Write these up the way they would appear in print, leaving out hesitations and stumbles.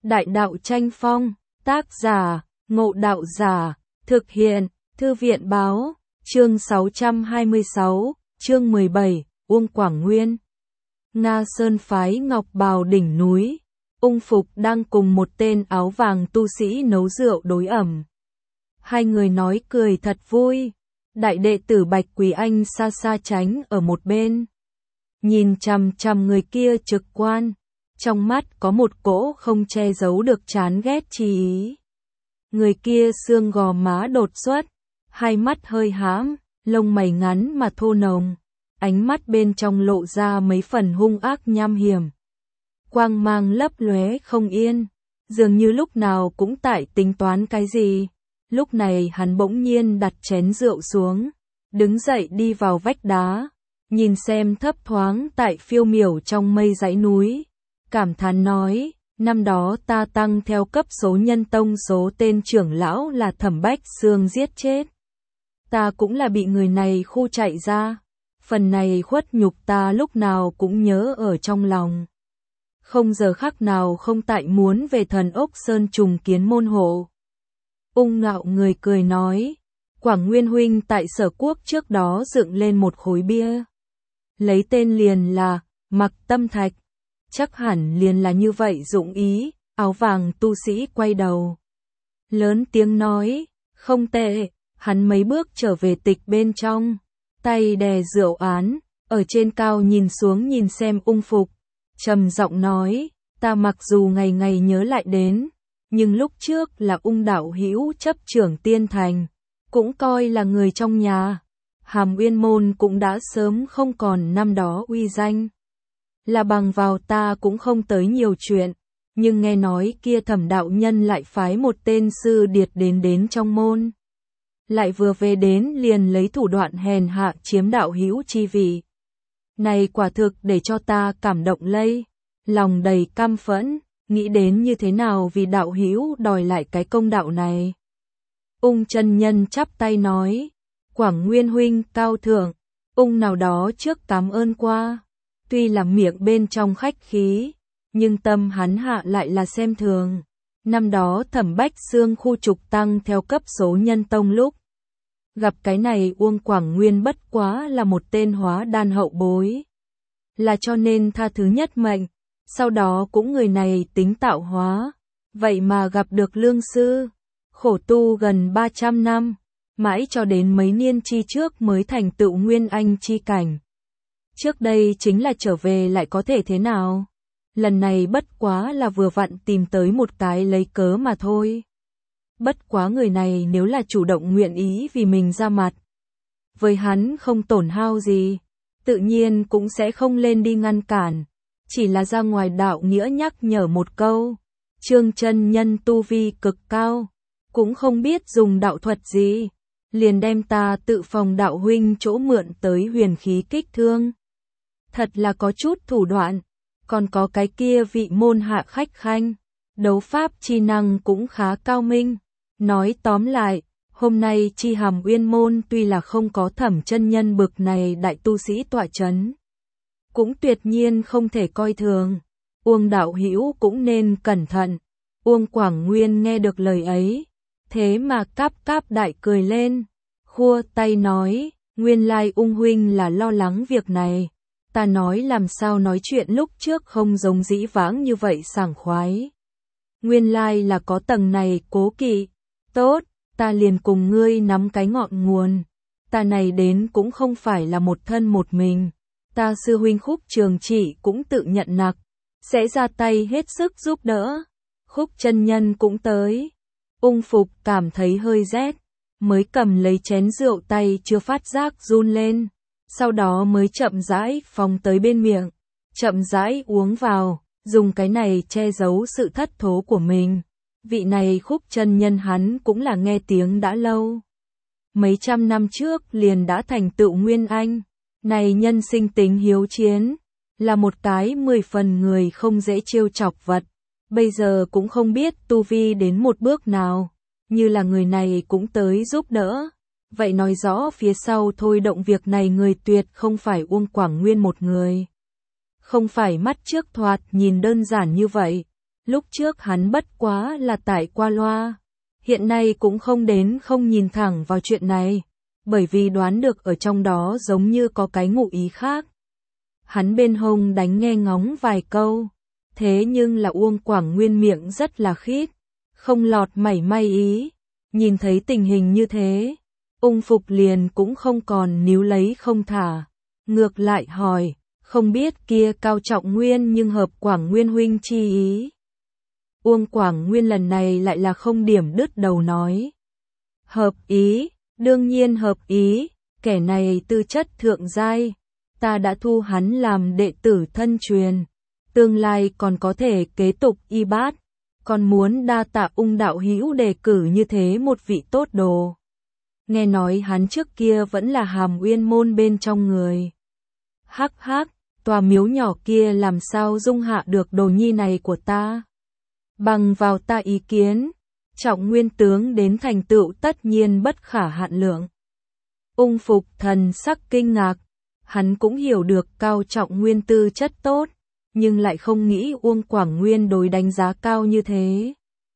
Đại đạo tranh phong, tác giả, Ngộ Đạo Giả, thực hiện, Thư viện báo, chương 626, chương 17, Uông Quảng Nguyên. Nga Sơn phái Ngọc Bào đỉnh núi, Ung Phục đang cùng một tên áo vàng tu sĩ nấu rượu đối ẩm. Hai người nói cười thật vui, đại đệ tử Bạch Quỳ Anh xa xa tránh ở một bên. Nhìn chằm chằm người kia trực quan, trong mắt có một cỗ không che giấu được chán ghét chi ý. Người kia xương gò má đột xuất, hai mắt hơi hãm, lông mày ngắn mà thô nồng, ánh mắt bên trong lộ ra mấy phần hung ác nham hiểm. Quang mang lấp lóe không yên, dường như lúc nào cũng tại tính toán cái gì. Lúc này hắn bỗng nhiên đặt chén rượu xuống, đứng dậy đi vào vách đá, nhìn xem thấp thoáng tại phiêu miểu trong mây dãy núi, cảm thán nói, năm đó ta tăng theo cấp số nhân tông số tên trưởng lão là Thẩm Bách Xương giết chết. Ta cũng là bị người này khu chạy ra, phần này khuất nhục ta lúc nào cũng nhớ ở trong lòng. Không giờ khắc nào không tại muốn về Thần Ốc Sơn trùng kiến môn hộ. Ung Ngạo người cười nói, Quảng Nguyên huynh tại Sở Quốc trước đó dựng lên một khối bia, lấy tên liền là Mặc Tâm Thạch, chắc hẳn liền là như vậy dụng ý. Áo vàng tu sĩ quay đầu, lớn tiếng nói, không tệ. Hắn mấy bước trở về tịch bên trong, tay đè rượu án, ở trên cao nhìn xuống nhìn xem Ung Phục, trầm giọng nói, ta mặc dù ngày ngày nhớ lại đến, nhưng lúc trước là Ung đạo hữu chấp trưởng Tiên Thành, cũng coi là người trong nhà. Hàm Uyên môn cũng đã sớm không còn năm đó uy danh. Là bằng vào ta cũng không tới nhiều chuyện, nhưng nghe nói kia Thẩm đạo nhân lại phái một tên sư điệt đến trong môn. Lại vừa về đến liền lấy thủ đoạn hèn hạ chiếm đạo hữu chi vị. Này quả thực để cho ta cảm động lây, lòng đầy căm phẫn, nghĩ đến như thế nào vì đạo hữu đòi lại cái công đạo này. Ung chân nhân chắp tay nói, Quảng Nguyên huynh cao thượng, Ung nào đó trước cảm ơn qua, tuy là miệng bên trong khách khí, nhưng tâm hắn hạ lại là xem thường. Năm đó Thẩm Bách Xương khu trục tăng theo cấp số nhân tông lúc, gặp cái này Uông Quảng Nguyên bất quá là một tên hóa đan hậu bối. Là cho nên tha thứ nhất mệnh, sau đó cũng người này tính tạo hóa, vậy mà gặp được lương sư, khổ tu gần 300 năm, mãi cho đến mấy niên chi trước mới thành tựu Nguyên Anh chi cảnh. Trước đây chính là trở về lại có thể thế nào? Lần này bất quá là vừa vặn tìm tới một cái lấy cớ mà thôi. Bất quá người này nếu là chủ động nguyện ý vì mình ra mặt, với hắn không tổn hao gì, tự nhiên cũng sẽ không lên đi ngăn cản, chỉ là ra ngoài đạo nghĩa nhắc nhở một câu. Trương chân nhân tu vi cực cao, cũng không biết dùng đạo thuật gì, liền đem ta tự phòng đạo huynh chỗ mượn tới huyền khí kích thương. Thật là có chút thủ đoạn, còn có cái kia vị môn hạ khách khanh, đấu pháp chi năng cũng khá cao minh. Nói tóm lại, hôm nay chi Hàm Uyên môn tuy là không có Thẩm chân nhân bực này đại tu sĩ tọa chấn, cũng tuyệt nhiên không thể coi thường. Uông đạo hữu cũng nên cẩn thận. Uông Quảng Nguyên nghe được lời ấy, thế mà cáp cáp đại cười lên, khua tay nói, nguyên lai Ung huynh là lo lắng việc này. Ta nói làm sao nói chuyện lúc trước không giống dĩ vãng như vậy sảng khoái. Nguyên lai là có tầng này cố kỵ. Tốt, ta liền cùng ngươi nắm cái ngọn nguồn. Ta này đến cũng không phải là một thân một mình. Ta sư huynh Khúc Trường Chỉ cũng tự nhận nặc, sẽ ra tay hết sức giúp đỡ. Khúc chân nhân cũng tới. Ung Phục cảm thấy hơi rét, mới cầm lấy chén rượu tay chưa phát giác run lên. Sau đó mới chậm rãi phóng tới bên miệng, chậm rãi uống vào, dùng cái này che giấu sự thất thố của mình. Vị này Khúc chân nhân hắn cũng là nghe tiếng đã lâu. Mấy trăm năm trước liền đã thành tựu Nguyên Anh, này nhân sinh tính hiếu chiến, là một cái 10 phần người không dễ trêu chọc vật. Bây giờ cũng không biết tu vi đến một bước nào, như là người này cũng tới giúp đỡ. Vậy nói rõ phía sau thôi động việc này người tuyệt không phải Uông Quảng Nguyên một người. Không phải mắt trước thoạt nhìn đơn giản như vậy. Lúc trước hắn bất quá là tải qua loa, hiện nay cũng không đến không nhìn thẳng vào chuyện này, bởi vì đoán được ở trong đó giống như có cái ngụ ý khác. Hắn bên hông đánh nghe ngóng vài câu, thế nhưng là Uông Quảng Nguyên miệng rất là khít, không lọt mảy may ý. Nhìn thấy tình hình như thế, Ung Phục liền cũng không còn níu lấy không thả, ngược lại hỏi, không biết kia Cao Trọng Nguyên nhưng hợp Quảng Nguyên huynh chi ý. Uông Quảng Nguyên lần này lại là không điểm đứt đầu nói. Hợp ý, đương nhiên hợp ý, kẻ này tư chất thượng giai, ta đã thu hắn làm đệ tử thân truyền, tương lai còn có thể kế tục y bát, còn muốn đa tạ Ung đạo hữu đề cử như thế một vị tốt đồ. Nghe nói hắn trước kia vẫn là Hàm Uyên môn bên trong người. Hắc hắc, tòa miếu nhỏ kia làm sao dung hạ được đồ nhi này của ta. Bằng vào ta ý kiến, Trọng Nguyên tướng đến thành tựu tất nhiên bất khả hạn lượng. Ung Phục thần sắc kinh ngạc, hắn cũng hiểu được Cao Trọng Nguyên tư chất tốt, nhưng lại không nghĩ Uông Quảng Nguyên đối đánh giá cao như thế.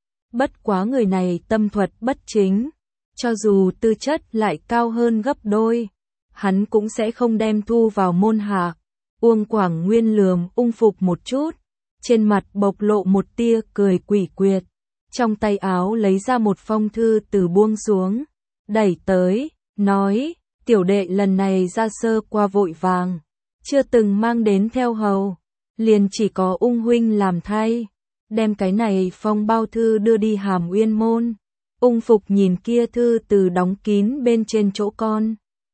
Bất quá người này tâm thuật bất chính, cho dù tư chất lại cao hơn gấp đôi, hắn cũng sẽ không đem thu vào môn hạ. Uông Quảng Nguyên lườm Ung Phục một chút, trên mặt bộc lộ một tia cười quỷ quyệt, trong tay áo lấy ra một phong thư từ buông xuống, đẩy tới, nói, tiểu đệ lần này ra sơ qua vội vàng, chưa từng mang đến theo hầu, liền chỉ có Ung huynh làm thay, đem cái này phong bao thư đưa đi Hàm Uyên môn. Ung Phục nhìn kia thư từ đóng kín bên trên chỗ con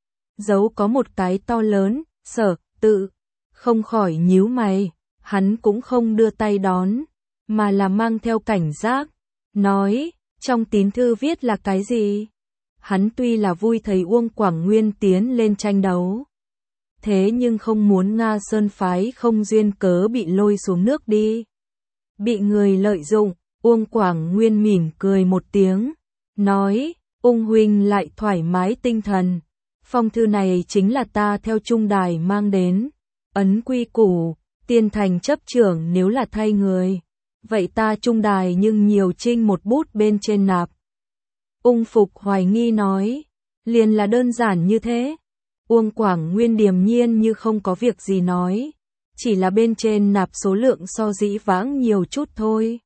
dấu có một cái to lớn, Sở tự, không khỏi nhíu mày, hắn cũng không đưa tay đón, mà là mang theo cảnh giác, nói, trong tín thư viết là cái gì? Hắn tuy là vui thấy Uông Quảng Nguyên tiến lên tranh đấu, thế nhưng không muốn Nga Sơn phái không duyên cớ bị lôi xuống nước đi. Bị người lợi dụng, Uông Quảng Nguyên mỉm cười một tiếng, nói, Ung huynh lại thoải mái tinh thần, phong thư này chính là ta theo trung đài mang đến, ấn quy củ, tiên thành chấp trưởng nếu là thay người, vậy ta trung đài nhưng nhiều trinh một bút bên trên nạp. Ung Phục hoài nghi nói, liền là đơn giản như thế. Uông Quảng Nguyên điềm nhiên như không có việc gì nói, chỉ là bên trên nạp số lượng so dĩ vãng nhiều chút thôi.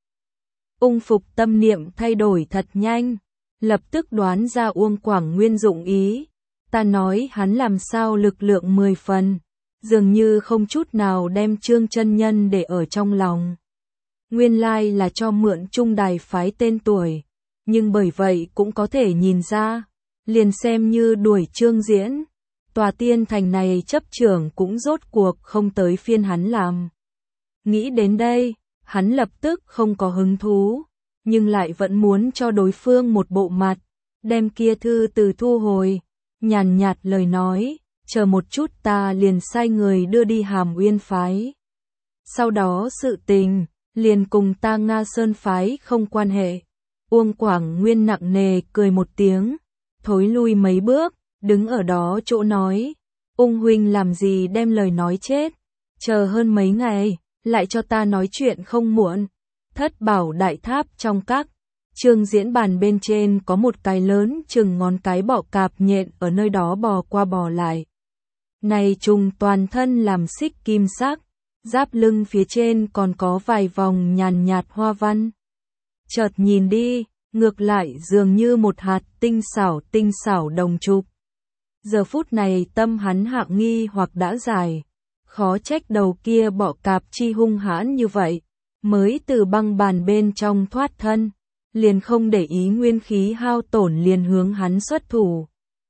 Ung Phục tâm niệm thay đổi thật nhanh, lập tức đoán ra Uông Quảng Nguyên dụng ý. Ta nói hắn làm sao lực lượng 10 phần, dường như không chút nào đem Trương chân nhân để ở trong lòng. Nguyên lai là cho mượn trung đài phái tên tuổi, nhưng bởi vậy cũng có thể nhìn ra, liền xem như đuổi Trương Diễn. Tòa tiên thành này chấp trưởng cũng rốt cuộc không tới phiên hắn làm. Nghĩ đến đây, hắn lập tức không có hứng thú, nhưng lại vẫn muốn cho đối phương một bộ mặt, đem kia thư từ thu hồi, nhàn nhạt lời nói, chờ một chút ta liền sai người đưa đi Hàm Uyên phái. Sau đó sự tình, liền cùng ta Nga Sơn phái không quan hệ. Uông Quảng Nguyên nặng nề cười một tiếng, thối lui mấy bước, đứng ở đó chỗ nói, Ung huynh làm gì đem lời nói chết, chờ hơn mấy ngày, lại cho ta nói chuyện không muộn. Thất bảo đại tháp trong các Trương Diễn bàn bên trên có một cái lớn chừng ngón cái bọ cạp nhện ở nơi đó bò qua bò lại. Này trùng toàn thân làm xích kim sắc, giáp lưng phía trên còn có vài vòng nhàn nhạt hoa văn. Chợt nhìn đi, ngược lại dường như một hạt tinh xảo đồng trục. Giờ phút này tâm hắn hạng nghi hoặc đã giải, khó trách đầu kia bọ cạp chi hung hãn như vậy, mới từ băng bàn bên trong thoát thân, liền không để ý nguyên khí hao tổn liền hướng hắn xuất thủ.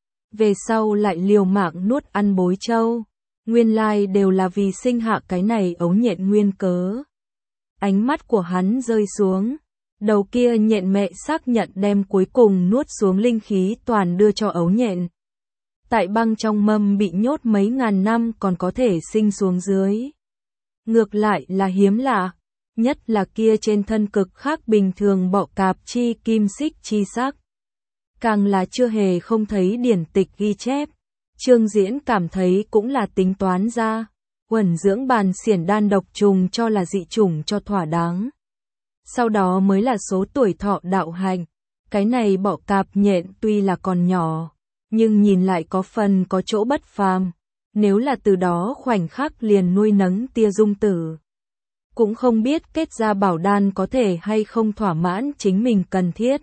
Về sau lại liều mạng nuốt ăn bối châu, nguyên lai đều là vì sinh hạ cái này ấu nhện nguyên cớ. Ánh mắt của hắn rơi xuống, đầu kia nhện mẹ xác nhận đem cuối cùng nuốt xuống linh khí toàn đưa cho ấu nhện. Tại băng trong mâm bị nhốt mấy ngàn năm còn có thể sinh xuống dưới. Ngược lại là hiếm lạ, nhất là kia trên thân cực khác bình thường bọ cạp chi kim xích chi sắc. Càng là chưa hề không thấy điển tịch ghi chép, Trương Diễn cảm thấy cũng là tính toán ra, quẩn dưỡng bàn xiển đan độc trùng cho là dị chủng cho thỏa đáng. sau đó mới là số tuổi thọ đạo hạnh. Cái này bọ cạp nhện tuy là còn nhỏ, nhưng nhìn lại có phần có chỗ bất phàm. Nếu là từ đó khoảnh khắc liền nuôi nấng tia dung tử, cũng không biết kết ra bảo đan có thể hay không thỏa mãn chính mình cần thiết.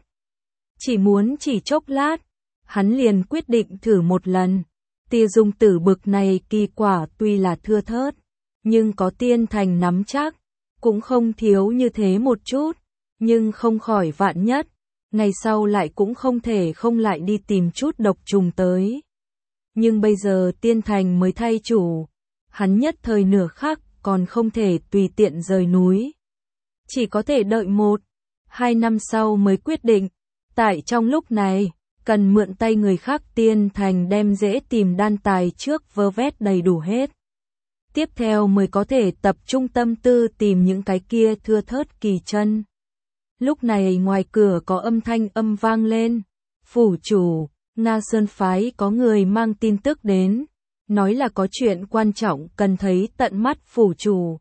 Chỉ chốc lát, hắn liền quyết định thử một lần. Tia dung tử bực này kỳ quả tuy là thưa thớt, nhưng có tiên thành nắm chắc, cũng không thiếu như thế một chút, nhưng không khỏi vạn nhất, ngày sau lại cũng không thể không lại đi tìm chút độc trùng tới. Nhưng bây giờ tiên thành mới thay chủ, hắn nhất thời nửa khắc còn không thể tùy tiện rời núi. Chỉ có thể đợi 1-2 năm sau mới quyết định. Tại trong lúc này, cần mượn tay người khác tiên thành đem dễ tìm đan tài trước vơ vét đầy đủ hết. Tiếp theo mới có thể tập trung tâm tư tìm những cái kia thưa thớt kỳ chân. Lúc này ngoài cửa có âm thanh vang lên. Phủ chủ, Nga Sơn phái có người mang tin tức đến, nói là có chuyện quan trọng cần thấy tận mắt phủ chủ.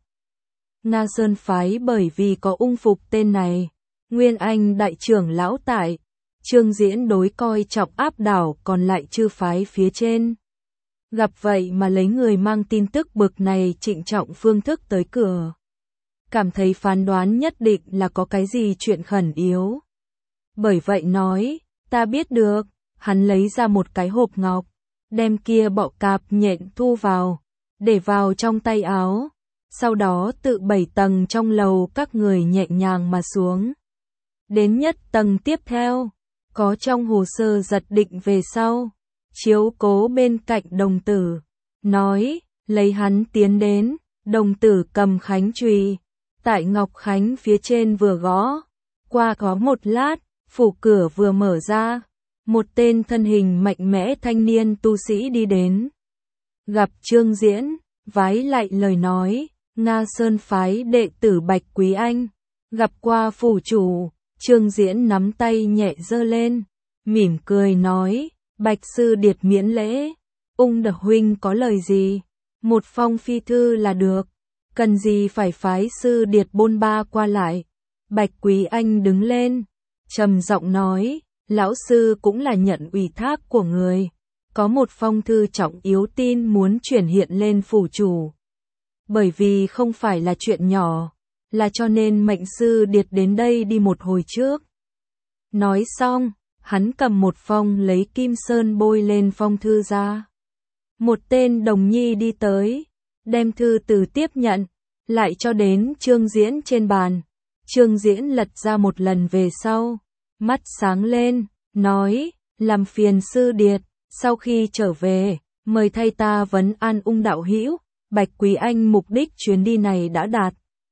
Nga Sơn phái bởi vì có ung phục tên này, Nguyên Anh đại trưởng lão tại, Trương Diễn đối coi trọng áp đảo còn lại chư phái phía trên. Gặp vậy mà lấy người mang tin tức bực này trịnh trọng phương thức tới cửa. Cảm thấy phán đoán nhất định là có cái gì chuyện khẩn yếu. Bởi vậy nói, ta biết được, hắn lấy ra một cái hộp ngọc, đem kia bọ cạp nhện thu vào, để vào trong tay áo. Sau đó tự 7 tầng trong lầu các người nhẹ nhàng mà xuống. Đến nhất tầng tiếp theo, có trong hồ sơ giật định về sau, chiếu cố bên cạnh đồng tử, nói, lấy hắn tiến đến, đồng tử cầm khánh chùy, tại ngọc khánh phía trên vừa gõ, qua có một lát, phủ cửa vừa mở ra, một tên thân hình mạnh mẽ thanh niên tu sĩ đi đến. Gặp Trương Diễn, vái lại lời nói, Nga Sơn phái đệ tử Bạch Quý Anh, gặp qua phủ chủ. Trương Diễn nắm tay nhẹ giơ lên, mỉm cười nói, Bạch sư điệt miễn lễ, ung đờ huynh có lời gì, một phong phi thư là được, cần gì phải phái sư điệt bôn ba qua lại. Bạch Quý Anh đứng lên, trầm giọng nói, lão sư cũng là nhận ủy thác của người, có một phong thư trọng yếu tin muốn chuyển hiện lên phủ chủ. Bởi vì không phải là chuyện nhỏ, là cho nên mệnh sư điệt đến đây đi một hồi trước. Nói xong, hắn cầm một phong lấy kim sơn bôi lên phong thư ra. Một tên đồng nhi đi tới, đem thư từ tiếp nhận, lại cho đến Trương Diễn trên bàn. Trương Diễn lật ra một lần về sau, mắt sáng lên, nói, làm phiền sư điệt, sau khi trở về, mời thay ta vấn an ung đạo hữu. Bạch Quý Anh mục đích chuyến đi này đã đạt,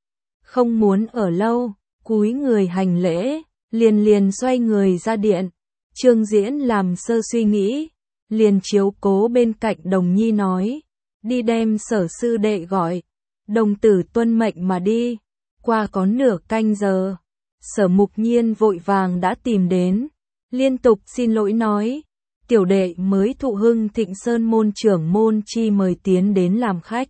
không muốn ở lâu, cúi người hành lễ, liền xoay người ra điện. Trương Diễn làm sơ suy nghĩ, liền chiếu cố bên cạnh đồng nhi nói, đi đem Sở sư đệ gọi. Đồng tử tuân mệnh mà đi. Qua có nửa canh giờ, Sở Mục Nhiên vội vàng đã tìm đến, liên tục xin lỗi nói, tiểu đệ mới thụ Hưng Thịnh Sơn môn trưởng môn chi mời tiến đến làm khách,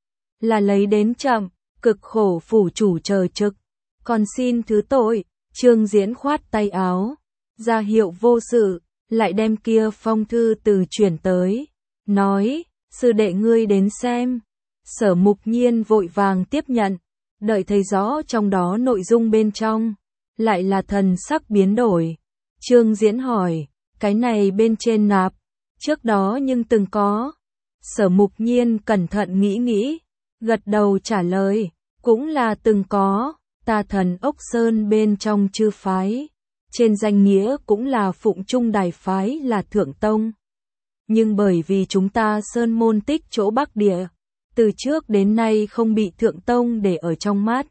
là lấy đến chậm, cực khổ phủ chủ chờ trực, còn xin thứ tội. Trương Diễn khoát tay áo, ra hiệu vô sự, lại đem kia phong thư từ chuyển tới, nói, sư đệ ngươi đến xem. Sở Mục Nhiên vội vàng tiếp nhận, đợi thấy rõ trong đó nội dung bên trong, lại là thần sắc biến đổi. Trương Diễn hỏi, cái này bên trên nạp, trước đó nhưng từng có. Sở Mục Nhiên cẩn thận nghĩ, gật đầu trả lời, cũng là từng có, ta Thần Ốc Sơn bên trong chư phái, trên danh nghĩa cũng là Phụng Trung Đài phái là thượng tông. Nhưng bởi vì chúng ta Sơn môn tích chỗ Bắc Địa, từ trước đến nay không bị thượng tông để ở trong mắt,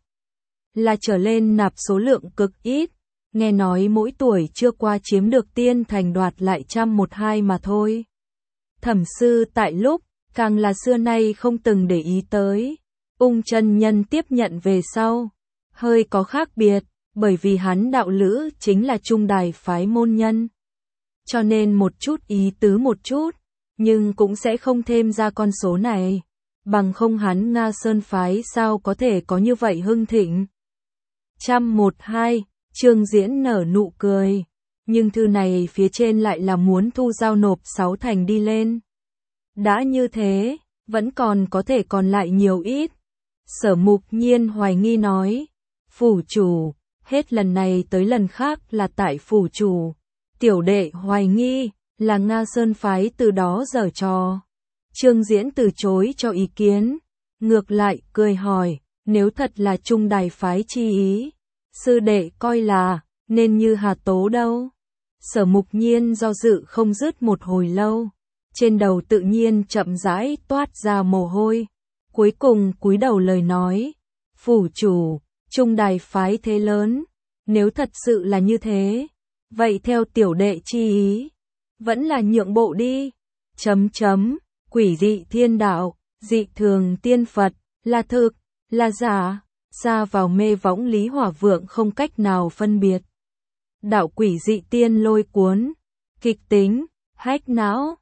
là trở lên nạp số lượng cực ít, nghe nói mỗi tuổi chưa qua chiếm được tiên thành đoạt lại 100-100 mà thôi. Thẩm sư tại lúc, càng là xưa nay không từng để ý tới. Ung chân nhân tiếp nhận về sau, hơi có khác biệt, bởi vì hắn đạo lữ chính là Trung Đài phái môn nhân. Cho nên một chút ý tứ một chút, nhưng cũng sẽ không thêm ra con số này. Bằng không hắn Nga Sơn phái sao có thể có như vậy hưng thịnh. 112, Trương Diễn nở nụ cười. Nhưng thư này phía trên lại là muốn thu giao nộp 6 thành đi lên. Đã như thế, vẫn còn có thể còn lại nhiều ít. Sở Mục Nhiên hoài nghi nói. Phủ chủ, hết lần này tới lần khác là tại phủ chủ. Tiểu đệ hoài nghi, là Nga Sơn phái từ đó giở trò. Trương Diễn từ chối cho ý kiến. Ngược lại, cười hỏi, nếu thật là Trung Đài phái chi ý, sư đệ coi là, nên như Hà Tố đâu. Sở Mục Nhiên do dự không dứt một hồi lâu. Trên đầu tự nhiên chậm rãi toát ra mồ hôi. Cuối cùng cúi đầu lời nói. Phủ chủ, Trung Đài phái thế lớn. Nếu thật sự là như thế, vậy theo tiểu đệ chi ý, vẫn là nhượng bộ đi. Quỷ dị thiên đạo, dị thường tiên Phật, là thực, là giả, xa vào mê võng Lý Hỏa Vượng không cách nào phân biệt. Đạo quỷ dị tiên lôi cuốn, kịch tính, hách não.